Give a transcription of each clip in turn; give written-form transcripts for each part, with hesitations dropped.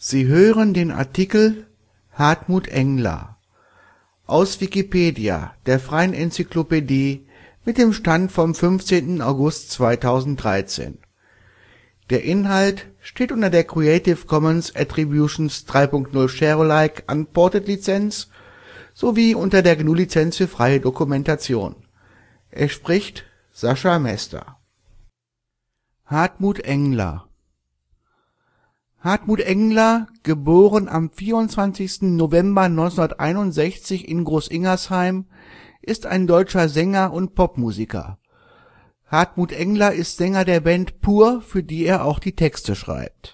Sie hören den Artikel Hartmut Engler, aus Wikipedia, der freien Enzyklopädie. Mit dem Stand vom Der Inhalt steht unter der Creative Commons Attribution 3.0 Share Alike Unported Lizenz sowie unter der GNU Lizenz für freie Dokumentation. Es spricht Sascha Mester. Hartmut Engler geboren am 24. November 1961 in Großingersheim, ist ein deutscher Sänger und Popmusiker. Hartmut Engler ist Sänger der Band Pur, für die er auch die Texte schreibt.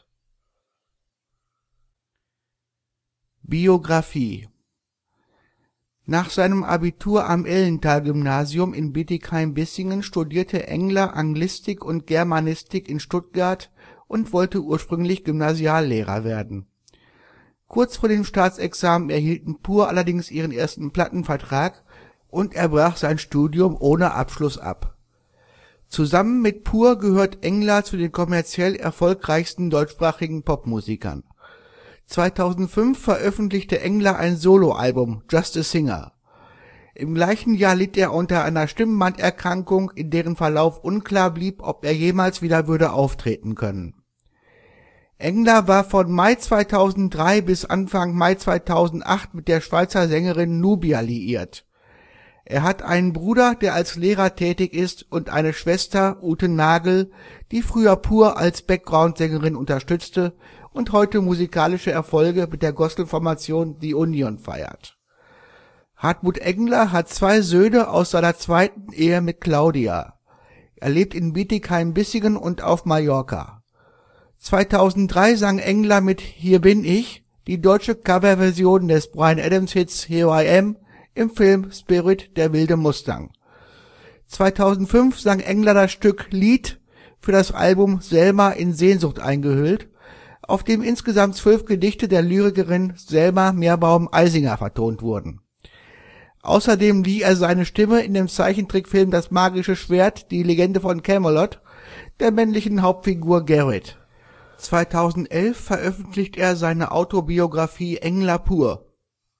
Biografie. Nach seinem Abitur am Ellental-Gymnasium in Bietigheim-Bissingen studierte Engler Anglistik und Germanistik in Stuttgart und wollte ursprünglich Gymnasiallehrer werden. Kurz vor dem Staatsexamen erhielten Pur allerdings ihren ersten Plattenvertrag und er brach sein Studium ohne Abschluss ab. Zusammen mit Pur gehört Engler zu den kommerziell erfolgreichsten deutschsprachigen Popmusikern. 2005 veröffentlichte Engler ein Soloalbum, Just a Singer. Im gleichen Jahr litt er unter einer Stimmbanderkrankung, in deren Verlauf unklar blieb, ob er jemals wieder würde auftreten können. Engler war von Mai 2003 bis Anfang Mai 2008 mit der Schweizer Sängerin Nubya liiert. Er hat einen Bruder, der als Lehrer tätig ist, und eine Schwester, Ute Nagel, die früher Pur als Background-Sängerin unterstützte und heute musikalische Erfolge mit der Gospelformation The Union feiert. Hartmut Engler hat 2 Söhne aus seiner zweiten Ehe mit Claudia. Er lebt in Bietigheim-Bissingen und auf Mallorca. 2003 sang Engler mit Hier bin ich die deutsche Coverversion des Bryan Adams Hits Here I Am im Film Spirit, der wilde Mustang. 2005 sang Engler das Stück Lied für das Album Selma in Sehnsucht eingehüllt, auf dem insgesamt 12 Gedichte der Lyrikerin Selma Meerbaum-Eisinger vertont wurden. Außerdem lieh er seine Stimme in dem Zeichentrickfilm Das magische Schwert, die Legende von Camelot, der männlichen Hauptfigur Garrett. 2011 veröffentlicht er seine Autobiografie Engler Pur.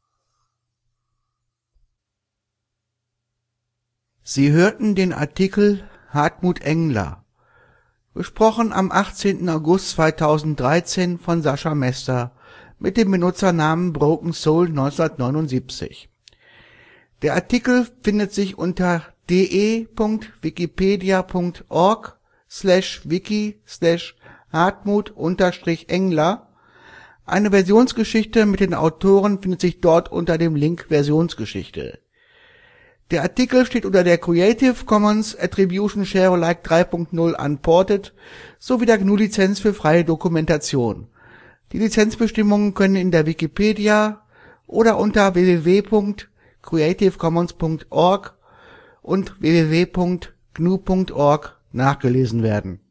Sie hörten den Artikel Hartmut Engler, besprochen am 18. August 2013 von Sascha Mester mit dem Benutzernamen Broken Soul 1979. Der Artikel findet sich unter de.wikipedia.org/wiki/Hartmut-Engler. Eine Versionsgeschichte mit den Autoren findet sich dort unter dem Link Versionsgeschichte. Der Artikel steht unter der Creative Commons Attribution Share Alike 3.0 Unported sowie der GNU Lizenz für freie Dokumentation. Die Lizenzbestimmungen können in der Wikipedia oder unter www.creativecommons.org und www.gnu.org nachgelesen werden